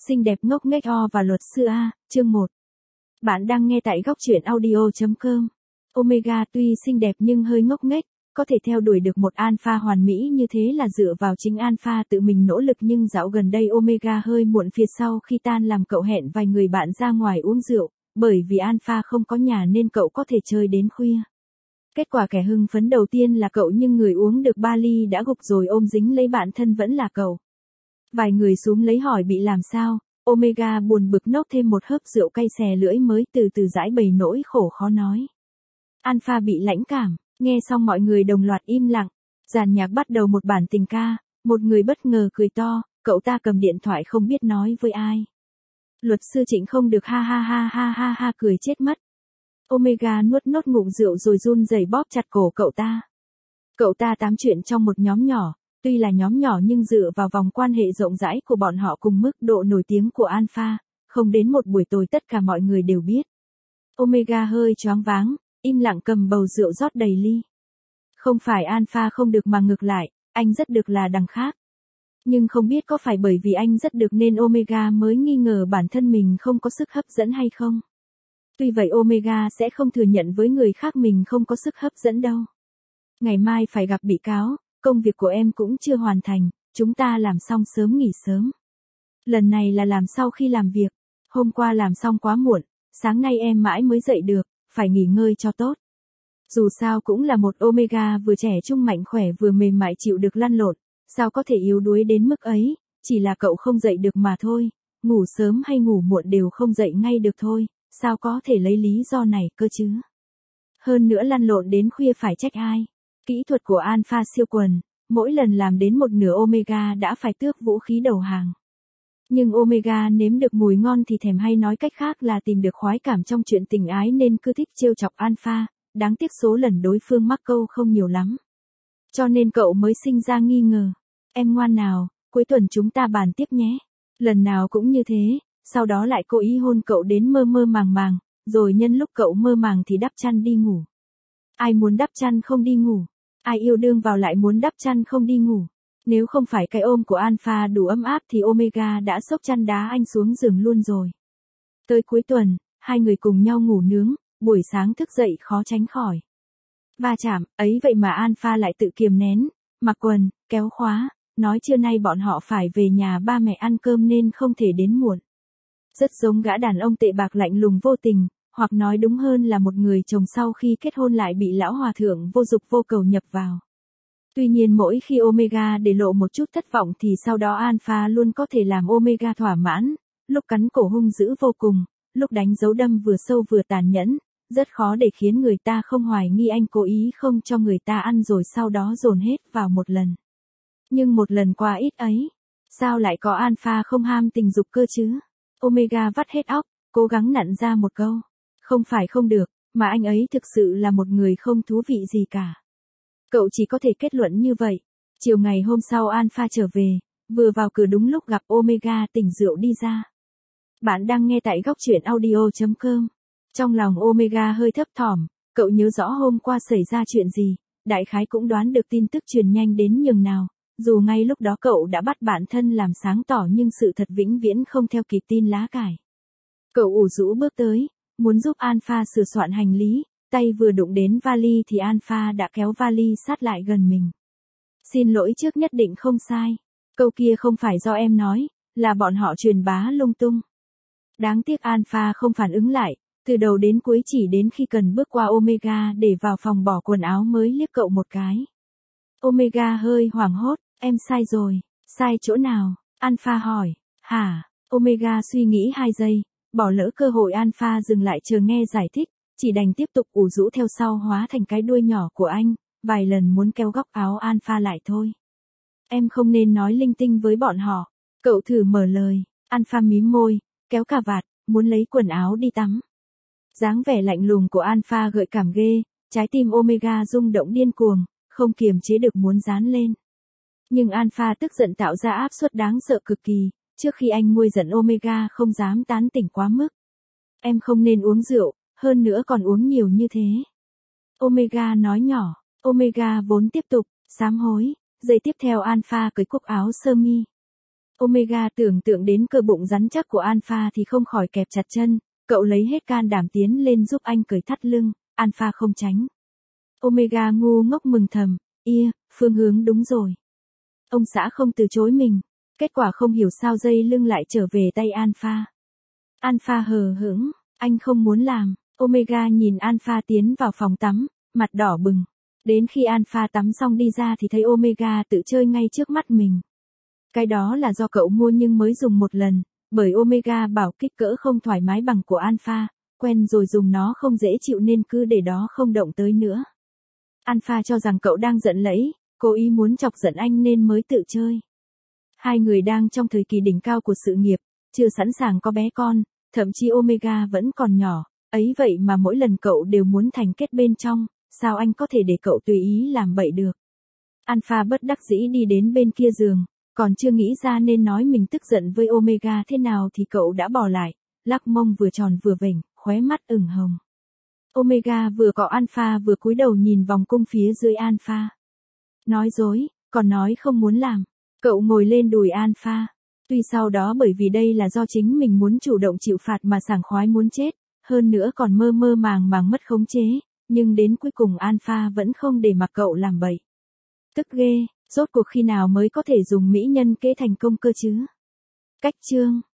Xinh đẹp ngốc nghếch O và luật sư A, chương 1. Bạn đang nghe tại góc truyện audio.com. Omega tuy xinh đẹp nhưng hơi ngốc nghếch, có thể theo đuổi được một alpha hoàn mỹ như thế là dựa vào chính alpha tự mình nỗ lực, nhưng dạo gần đây Omega hơi muộn phía sau khi tan làm cậu hẹn vài người bạn ra ngoài uống rượu, bởi vì alpha không có nhà nên cậu có thể chơi đến khuya. Kết quả kẻ hưng phấn đầu tiên là cậu, nhưng người uống được 3 ly đã gục rồi ôm dính lấy bạn thân vẫn là cậu. Vài người xuống lấy hỏi bị làm sao, Omega buồn bực nốc thêm một hớp rượu cay xè lưỡi mới từ từ giải bày nỗi khổ khó nói. Alpha bị lãnh cảm, nghe xong mọi người đồng loạt im lặng, dàn nhạc bắt đầu một bản tình ca, một người bất ngờ cười to, cậu ta cầm điện thoại không biết nói với ai. Luật sư Trịnh không được ha ha ha ha ha ha cười chết mất. Omega nuốt nốt ngụm rượu rồi run rẩy bóp chặt cổ cậu ta. Cậu ta tám chuyện trong một nhóm nhỏ. Tuy là nhóm nhỏ nhưng dựa vào vòng quan hệ rộng rãi của bọn họ cùng mức độ nổi tiếng của Alpha, không đến một buổi tối tất cả mọi người đều biết. Omega hơi choáng váng, im lặng cầm bầu rượu rót đầy ly. Không phải Alpha không được mà ngược lại, anh rất được là đằng khác. Nhưng không biết có phải bởi vì anh rất được nên Omega mới nghi ngờ bản thân mình không có sức hấp dẫn hay không. Tuy vậy Omega sẽ không thừa nhận với người khác mình không có sức hấp dẫn đâu. Ngày mai phải gặp bị cáo. Công việc của em cũng chưa hoàn thành, chúng ta làm xong sớm nghỉ sớm. Lần này là làm sau khi làm việc, hôm qua làm xong quá muộn, sáng nay em mãi mới dậy được, phải nghỉ ngơi cho tốt. Dù sao cũng là một Omega vừa trẻ trung mạnh khỏe vừa mềm mại chịu được lăn lộn, sao có thể yếu đuối đến mức ấy, chỉ là cậu không dậy được mà thôi, ngủ sớm hay ngủ muộn đều không dậy ngay được thôi, sao có thể lấy lý do này cơ chứ. Hơn nữa lăn lộn đến khuya phải trách ai. Kỹ thuật của Alpha siêu quần, mỗi lần làm đến một nửa Omega đã phải tước vũ khí đầu hàng. Nhưng Omega nếm được mùi ngon thì thèm, hay nói cách khác là tìm được khoái cảm trong chuyện tình ái nên cứ thích trêu chọc Alpha, đáng tiếc số lần đối phương mắc câu không nhiều lắm. Cho nên cậu mới sinh ra nghi ngờ. Em ngoan nào, cuối tuần chúng ta bàn tiếp nhé. Lần nào cũng như thế, sau đó lại cố ý hôn cậu đến mơ mơ màng màng, rồi nhân lúc cậu mơ màng thì đắp chăn đi ngủ. Ai muốn đắp chăn không đi ngủ? Ai yêu đương vào lại muốn đắp chăn không đi ngủ? Nếu không phải cái ôm của Alpha đủ ấm áp thì Omega đã xốc chăn đá anh xuống giường luôn rồi. Tới cuối tuần, hai người cùng nhau ngủ nướng, buổi sáng thức dậy khó tránh khỏi va chạm, ấy vậy mà Alpha lại tự kiềm nén, mặc quần, kéo khóa, nói trưa nay bọn họ phải về nhà ba mẹ ăn cơm nên không thể đến muộn. Rất giống gã đàn ông tệ bạc lạnh lùng vô tình, hoặc nói đúng hơn là một người chồng sau khi kết hôn lại bị lão hòa thượng vô dục vô cầu nhập vào. Tuy nhiên mỗi khi Omega để lộ một chút thất vọng thì sau đó Alpha luôn có thể làm Omega thỏa mãn, lúc cắn cổ hung dữ vô cùng, lúc đánh dấu đâm vừa sâu vừa tàn nhẫn, rất khó để khiến người ta không hoài nghi anh cố ý không cho người ta ăn rồi sau đó dồn hết vào một lần. Nhưng một lần qua ít ấy, sao lại có Alpha không ham tình dục cơ chứ? Omega vắt hết óc, cố gắng nặn ra một câu. Không phải không được, mà anh ấy thực sự là một người không thú vị gì cả. Cậu chỉ có thể kết luận như vậy. Chiều ngày hôm sau Alpha trở về, vừa vào cửa đúng lúc gặp Omega tỉnh rượu đi ra. Bạn đang nghe tại góc truyện audio.com. Trong lòng Omega hơi thấp thỏm, cậu nhớ rõ hôm qua xảy ra chuyện gì, đại khái cũng đoán được tin tức truyền nhanh đến nhường nào. Dù ngay lúc đó cậu đã bắt bản thân làm sáng tỏ nhưng sự thật vĩnh viễn không theo kịp tin lá cải. Cậu ủ rũ bước tới, muốn giúp Alpha sửa soạn hành lý, tay vừa đụng đến vali thì Alpha đã kéo vali sát lại gần mình. Xin lỗi trước nhất định không sai. Câu kia không phải do em nói, là bọn họ truyền bá lung tung. Đáng tiếc Alpha không phản ứng lại, từ đầu đến cuối chỉ đến khi cần bước qua Omega để vào phòng bỏ quần áo mới liếc cậu một cái. Omega hơi hoảng hốt, em sai rồi, sai chỗ nào? Alpha hỏi, hả? Omega suy nghĩ 2 giây. Bỏ lỡ cơ hội Alpha dừng lại chờ nghe giải thích, chỉ đành tiếp tục ủ rũ theo sau hóa thành cái đuôi nhỏ của anh, vài lần muốn kéo góc áo Alpha lại thôi. Em không nên nói linh tinh với bọn họ, cậu thử mở lời, Alpha mím môi, kéo cà vạt, muốn lấy quần áo đi tắm. Dáng vẻ lạnh lùng của Alpha gợi cảm ghê, trái tim Omega rung động điên cuồng, không kiềm chế được muốn dán lên. Nhưng Alpha tức giận tạo ra áp suất đáng sợ cực kỳ. Trước khi anh nguôi giận Omega không dám tán tỉnh quá mức. Em không nên uống rượu, hơn nữa còn uống nhiều như thế. Omega nói nhỏ, Omega vốn tiếp tục, sám hối, giây tiếp theo Alpha cởi cúc áo sơ mi. Omega tưởng tượng đến cơ bụng rắn chắc của Alpha thì không khỏi kẹp chặt chân, cậu lấy hết can đảm tiến lên giúp anh cởi thắt lưng, Alpha không tránh. Omega ngu ngốc mừng thầm, phương hướng đúng rồi. Ông xã không từ chối mình, kết quả không hiểu sao dây lưng lại trở về tay Alpha. Alpha hờ hững, anh không muốn làm. Omega nhìn Alpha tiến vào phòng tắm, mặt đỏ bừng. Đến khi Alpha tắm xong đi ra thì thấy Omega tự chơi ngay trước mắt mình. Cái đó là do cậu mua nhưng mới dùng một lần, bởi Omega bảo kích cỡ không thoải mái bằng của Alpha, quen rồi dùng nó không dễ chịu nên cứ để đó không động tới nữa. Alpha cho rằng cậu đang giận lẫy, cố ý muốn chọc giận anh nên mới tự chơi. Hai người đang trong thời kỳ đỉnh cao của sự nghiệp, chưa sẵn sàng có bé con, thậm chí Omega vẫn còn nhỏ, ấy vậy mà mỗi lần cậu đều muốn thành kết bên trong, sao anh có thể để cậu tùy ý làm bậy được. Alpha bất đắc dĩ đi đến bên kia giường, còn chưa nghĩ ra nên nói mình tức giận với Omega thế nào thì cậu đã bỏ lại, lắc mông vừa tròn vừa vểnh, khóe mắt ửng hồng. Omega vừa cọ Alpha vừa cúi đầu nhìn vòng cung phía dưới Alpha. Nói dối, còn nói không muốn làm. Cậu ngồi lên đùi Alpha. Tuy sau đó bởi vì đây là do chính mình muốn chủ động chịu phạt mà sảng khoái muốn chết, hơn nữa còn mơ mơ màng mất khống chế, nhưng đến cuối cùng Alpha vẫn không để mặc cậu làm bậy. Tức ghê, rốt cuộc khi nào mới có thể dùng mỹ nhân kế thành công cơ chứ? Cách chương